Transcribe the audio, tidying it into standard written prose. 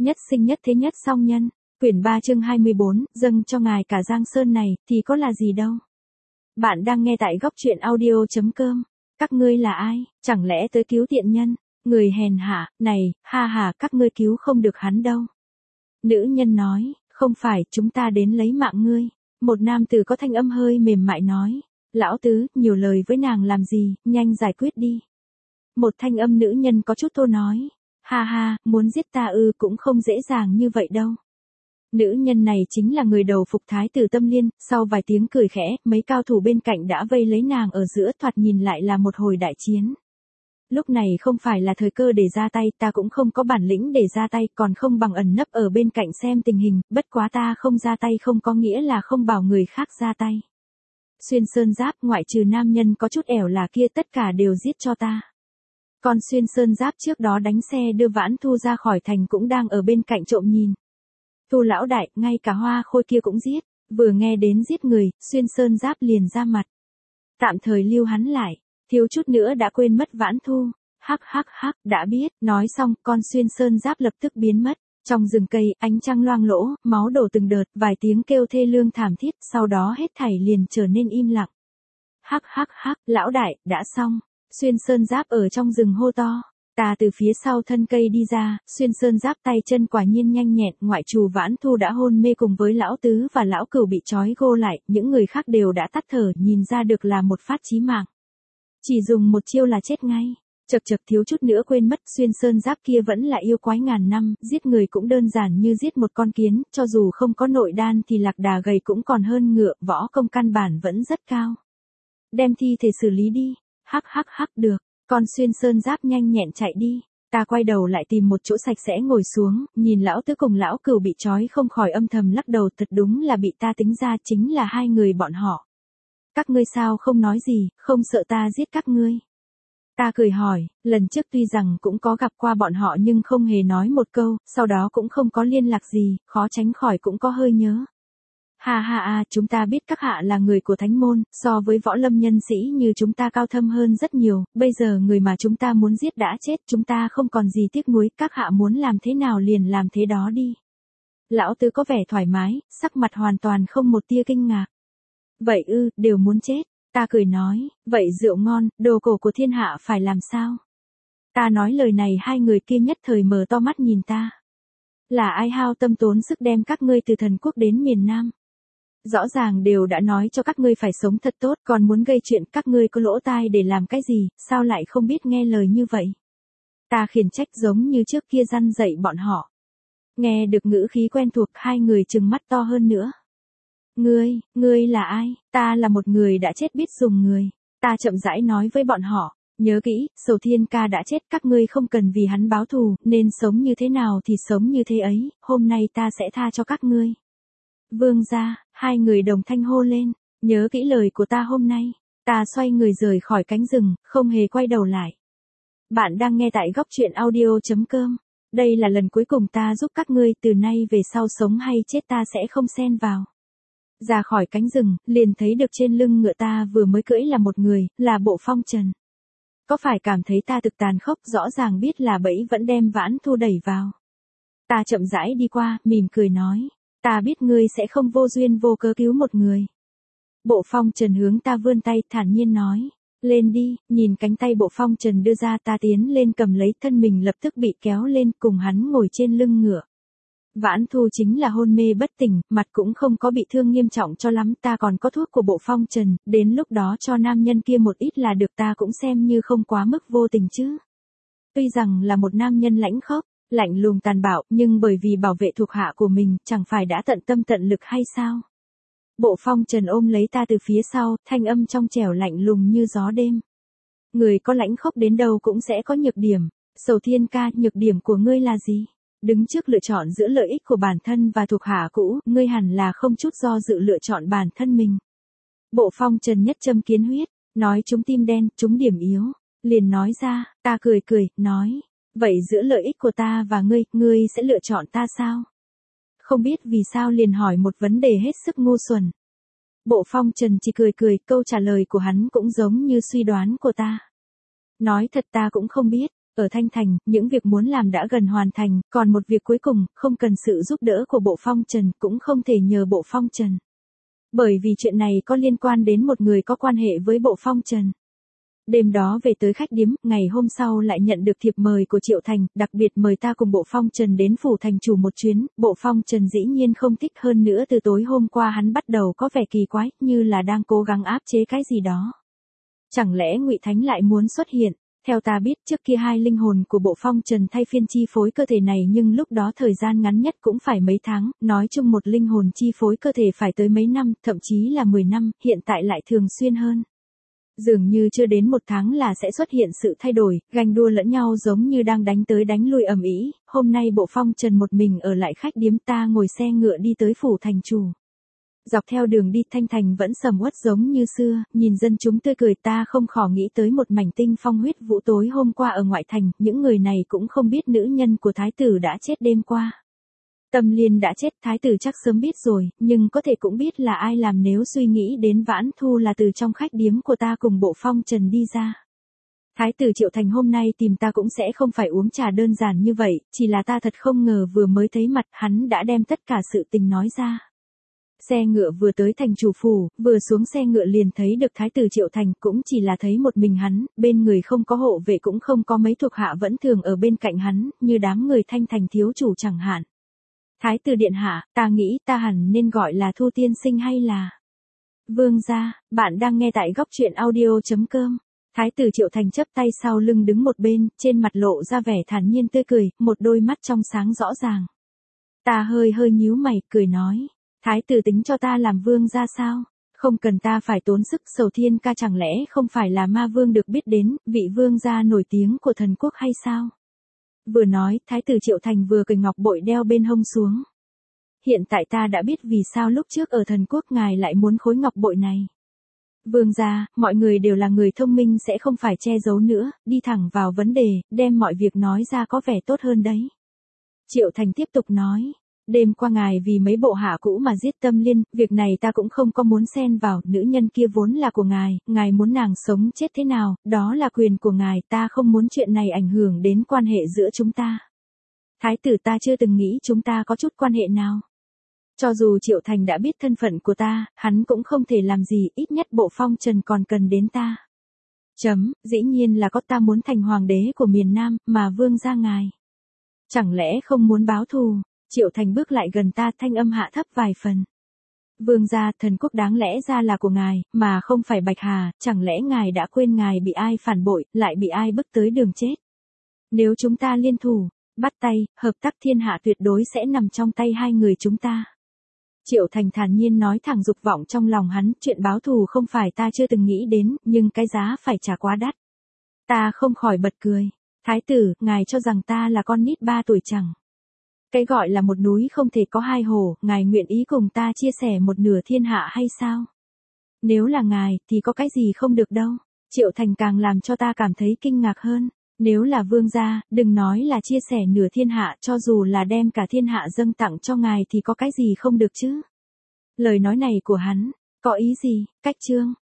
Nhất sinh nhất thế nhất song nhân. Quyển 3 chương 24, dâng cho ngài cả Giang Sơn này, thì có là gì đâu. Bạn đang nghe tại góc truyện audio.com. Các ngươi là ai, chẳng lẽ tới cứu tiện nhân, người hèn hạ, này, ha ha, các ngươi cứu không được hắn đâu. Nữ nhân nói, không phải, chúng ta đến lấy mạng ngươi. Một nam tử có thanh âm hơi mềm mại nói, lão tứ, nhiều lời với nàng làm gì, nhanh giải quyết đi. Một thanh âm nữ nhân có chút thô nói, ha ha, muốn giết ta cũng không dễ dàng như vậy đâu. Nữ nhân này chính là người đầu phục thái tử Tâm Liên, sau vài tiếng cười khẽ, mấy cao thủ bên cạnh đã vây lấy nàng ở giữa, thoạt nhìn lại là một hồi đại chiến. Lúc này không phải là thời cơ để ra tay, ta cũng không có bản lĩnh để ra tay, còn không bằng ẩn nấp ở bên cạnh xem tình hình, bất quá ta không ra tay không có nghĩa là không bảo người khác ra tay. Xuyên Sơn Giáp, ngoại trừ nam nhân có chút ẻo là kia, tất cả đều giết cho ta. Còn Xuyên Sơn Giáp trước đó đánh xe đưa Vãn Thu ra khỏi thành cũng đang ở bên cạnh trộm nhìn. Thu lão đại, ngay cả Hoa Khôi kia cũng giết, vừa nghe đến giết người, Xuyên Sơn Giáp liền ra mặt. Tạm thời lưu hắn lại, thiếu chút nữa đã quên mất Vãn Thu. Hắc, đã biết, nói xong, con Xuyên Sơn Giáp lập tức biến mất. Trong rừng cây, ánh trăng loang lỗ, máu đổ từng đợt, vài tiếng kêu thê lương thảm thiết, sau đó hết thảy liền trở nên im lặng. Hắc, lão đại, đã xong. Xuyên Sơn Giáp ở trong rừng hô to. Ta từ phía sau thân cây đi ra, Xuyên Sơn Giáp tay chân quả nhiên nhanh nhẹn, ngoại trừ Vãn Thu đã hôn mê cùng với lão tứ và lão cửu bị trói gô lại, những người khác đều đã tắt thở, nhìn ra được là một phát chí mạng. Chỉ dùng một chiêu là chết ngay. Chật thiếu chút nữa quên mất, Xuyên Sơn Giáp kia vẫn là yêu quái ngàn năm, giết người cũng đơn giản như giết một con kiến, cho dù không có nội đan thì lạc đà gầy cũng còn hơn ngựa, võ công căn bản vẫn rất cao. Đem thi thể xử lý đi. Hắc, được. Con Xuyên Sơn Giáp nhanh nhẹn chạy đi. Ta quay đầu lại tìm một chỗ sạch sẽ ngồi xuống, nhìn lão tứ cùng lão cửu bị trói không khỏi âm thầm lắc đầu, thật đúng là bị ta tính ra, chính là hai người bọn họ. Các ngươi sao không nói gì, không sợ ta giết các ngươi? Ta cười hỏi, lần trước tuy rằng cũng có gặp qua bọn họ nhưng không hề nói một câu, sau đó cũng không có liên lạc gì, khó tránh khỏi cũng có hơi nhớ. Ha, chúng ta biết các hạ là người của thánh môn, so với võ lâm nhân sĩ như chúng ta cao thâm hơn rất nhiều, bây giờ người mà chúng ta muốn giết đã chết, chúng ta không còn gì tiếc nuối, các hạ muốn làm thế nào liền làm thế đó đi. Lão tứ có vẻ thoải mái, sắc mặt hoàn toàn không một tia kinh ngạc. Vậy đều muốn chết. Ta cười nói, vậy rượu ngon, đồ cổ của thiên hạ phải làm sao? Ta nói lời này hai người kia nhất thời mở to mắt nhìn ta. Là ai hao tâm tốn sức đem các ngươi từ thần quốc đến miền Nam? Rõ ràng đều đã nói cho các ngươi phải sống thật tốt, còn muốn gây chuyện, các ngươi có lỗ tai để làm cái gì, sao lại không biết nghe lời như vậy? Ta khiển trách giống như trước kia răn dạy bọn họ. Nghe được ngữ khí quen thuộc, hai người trừng mắt to hơn nữa. Ngươi là ai? Ta là một người đã chết biết dùng người. Ta chậm rãi nói với bọn họ, nhớ kỹ, Sầu Thiên ca đã chết, các ngươi không cần vì hắn báo thù, nên sống như thế nào thì sống như thế ấy, hôm nay ta sẽ tha cho các ngươi. Vương gia, hai người đồng thanh hô lên, nhớ kỹ lời của ta hôm nay. Ta xoay người rời khỏi cánh rừng, không hề quay đầu lại. Bạn đang nghe tại góc truyện audio.com. Đây là lần cuối cùng ta giúp các ngươi, từ nay về sau sống hay chết ta sẽ không xen vào. Ra khỏi cánh rừng, liền thấy được trên lưng ngựa ta vừa mới cưỡi là một người, là Bộ Phong Trần. Có phải cảm thấy ta thực tàn khốc, rõ ràng biết là bẫy vẫn đem Vãn Thu đẩy vào. Ta chậm rãi đi qua, mỉm cười nói, ta biết ngươi sẽ không vô duyên vô cớ cứu một người. Bộ Phong Trần hướng ta vươn tay, thản nhiên nói, lên đi, nhìn cánh tay Bộ Phong Trần đưa ra, ta tiến lên cầm lấy, thân mình lập tức bị kéo lên, cùng hắn ngồi trên lưng ngựa. Vãn Thu chính là hôn mê bất tỉnh, mặt cũng không có bị thương nghiêm trọng cho lắm, ta còn có thuốc của Bộ Phong Trần, đến lúc đó cho nam nhân kia một ít là được, ta cũng xem như không quá mức vô tình chứ. Tuy rằng là một nam nhân lãnh khốc, lạnh lùng tàn bạo, nhưng bởi vì bảo vệ thuộc hạ của mình, chẳng phải đã tận tâm tận lực hay sao? Bộ Phong Trần ôm lấy ta từ phía sau, thanh âm trong trẻo lạnh lùng như gió đêm. Người có lãnh khốc đến đâu cũng sẽ có nhược điểm. Sầu Thiên ca, nhược điểm của ngươi là gì? Đứng trước lựa chọn giữa lợi ích của bản thân và thuộc hạ cũ, ngươi hẳn là không chút do dự lựa chọn bản thân mình. Bộ Phong Trần nhất châm kiến huyết, nói chúng tim đen, chúng điểm yếu. Liền nói ra, ta cười, nói, vậy giữa lợi ích của ta và ngươi sẽ lựa chọn ta sao? Không biết vì sao liền hỏi một vấn đề hết sức ngu xuẩn. Bộ Phong Trần chỉ cười, câu trả lời của hắn cũng giống như suy đoán của ta. Nói thật ta cũng không biết, Ở Thanh Thành, những việc muốn làm đã gần hoàn thành, còn một việc cuối cùng, không cần sự giúp đỡ của Bộ Phong Trần, cũng không thể nhờ Bộ Phong Trần. Bởi vì chuyện này có liên quan đến một người có quan hệ với Bộ Phong Trần. Đêm đó về tới khách điếm, ngày hôm sau lại nhận được thiệp mời của Triệu Thành, đặc biệt mời ta cùng Bộ Phong Trần đến phủ thành chủ một chuyến. Bộ Phong Trần dĩ nhiên không thích, hơn nữa từ tối hôm qua hắn bắt đầu có vẻ kỳ quái, như là đang cố gắng áp chế cái gì đó. Chẳng lẽ Ngụy Thánh lại muốn xuất hiện? Theo ta biết, trước kia hai linh hồn của Bộ Phong Trần thay phiên chi phối cơ thể này, nhưng lúc đó thời gian ngắn nhất cũng phải mấy tháng, nói chung một linh hồn chi phối cơ thể phải tới mấy năm, thậm chí là 10 năm, hiện tại lại thường xuyên hơn. Dường như chưa đến một tháng là sẽ xuất hiện sự thay đổi, ganh đua lẫn nhau giống như đang đánh tới đánh lui ầm ĩ. Hôm nay Bộ Phong Trần một mình ở lại khách điếm, ta ngồi xe ngựa đi tới phủ thành chủ. Dọc theo đường đi, Thanh Thành vẫn sầm uất giống như xưa, nhìn dân chúng tươi cười, ta không khỏi nghĩ tới một mảnh tinh phong huyết vũ tối hôm qua ở ngoại thành, những người này cũng không biết nữ nhân của thái tử đã chết đêm qua. Tâm Liên đã chết, thái tử chắc sớm biết rồi, nhưng có thể cũng biết là ai làm nếu suy nghĩ đến Vãn Thu là từ trong khách điếm của ta cùng Bộ Phong Trần đi ra. Thái tử Triệu Thành hôm nay tìm ta cũng sẽ không phải uống trà đơn giản như vậy, chỉ là ta thật không ngờ vừa mới thấy mặt hắn đã đem tất cả sự tình nói ra. Xe ngựa vừa tới thành chủ phủ, vừa xuống xe ngựa liền thấy được thái tử Triệu Thành, cũng chỉ là thấy một mình hắn, bên người không có hộ vệ cũng không có mấy thuộc hạ vẫn thường ở bên cạnh hắn, như đám người Thanh Thành thiếu chủ chẳng hạn. Thái tử điện hạ, ta nghĩ ta hẳn nên gọi là Thu tiên sinh hay là Vương gia. Bạn đang nghe tại góc truyện audio.com. Thái tử Triệu Thành chắp tay sau lưng đứng một bên, trên mặt lộ ra vẻ thản nhiên tươi cười, một đôi mắt trong sáng rõ ràng. Ta hơi nhíu mày, cười nói. Thái tử tính cho ta làm vương gia sao? Không cần ta phải tốn sức, Sầu Thiên ca chẳng lẽ không phải là ma vương được biết đến, vị vương gia nổi tiếng của thần quốc hay sao? Vừa nói, thái tử Triệu Thành vừa cởi ngọc bội đeo bên hông xuống. Hiện tại ta đã biết vì sao lúc trước ở thần quốc ngài lại muốn khối ngọc bội này. Vương gia, mọi người đều là người thông minh sẽ không phải che giấu nữa, đi thẳng vào vấn đề, đem mọi việc nói ra có vẻ tốt hơn đấy. Triệu Thành tiếp tục nói. Đêm qua ngài vì mấy bộ hạ cũ mà giết Tâm Liên, việc này ta cũng không có muốn xen vào, nữ nhân kia vốn là của ngài muốn nàng sống chết thế nào, đó là quyền của ngài, ta không muốn chuyện này ảnh hưởng đến quan hệ giữa chúng ta. Thái tử, ta chưa từng nghĩ chúng ta có chút quan hệ nào. Cho dù Triệu Thành đã biết thân phận của ta, hắn cũng không thể làm gì, ít nhất Bộ Phong Trần còn cần đến ta. Dĩ nhiên là có, ta muốn thành hoàng đế của miền Nam, mà vương gia ngài chẳng lẽ không muốn báo thù? Triệu Thành bước lại gần ta, thanh âm hạ thấp vài phần. Vương gia, thần quốc đáng lẽ ra là của ngài, mà không phải Bạch Hà, chẳng lẽ ngài đã quên ngài bị ai phản bội, lại bị ai bức tới đường chết? Nếu chúng ta liên thủ, bắt tay, hợp tác thiên hạ tuyệt đối sẽ nằm trong tay hai người chúng ta. Triệu Thành thản nhiên nói thẳng dục vọng trong lòng hắn, chuyện báo thù không phải ta chưa từng nghĩ đến, nhưng cái giá phải trả quá đắt. Ta không khỏi bật cười. Thái tử, ngài cho rằng ta là con nít 3 tuổi chẳng? Cái gọi là một núi không thể có hai hồ, ngài nguyện ý cùng ta chia sẻ một nửa thiên hạ hay sao? Nếu là ngài, thì có cái gì không được đâu. Triệu Thành càng làm cho ta cảm thấy kinh ngạc hơn. Nếu là vương gia, đừng nói là chia sẻ nửa thiên hạ, cho dù là đem cả thiên hạ dâng tặng cho ngài thì có cái gì không được chứ? Lời nói này của hắn, có ý gì? Cách chương.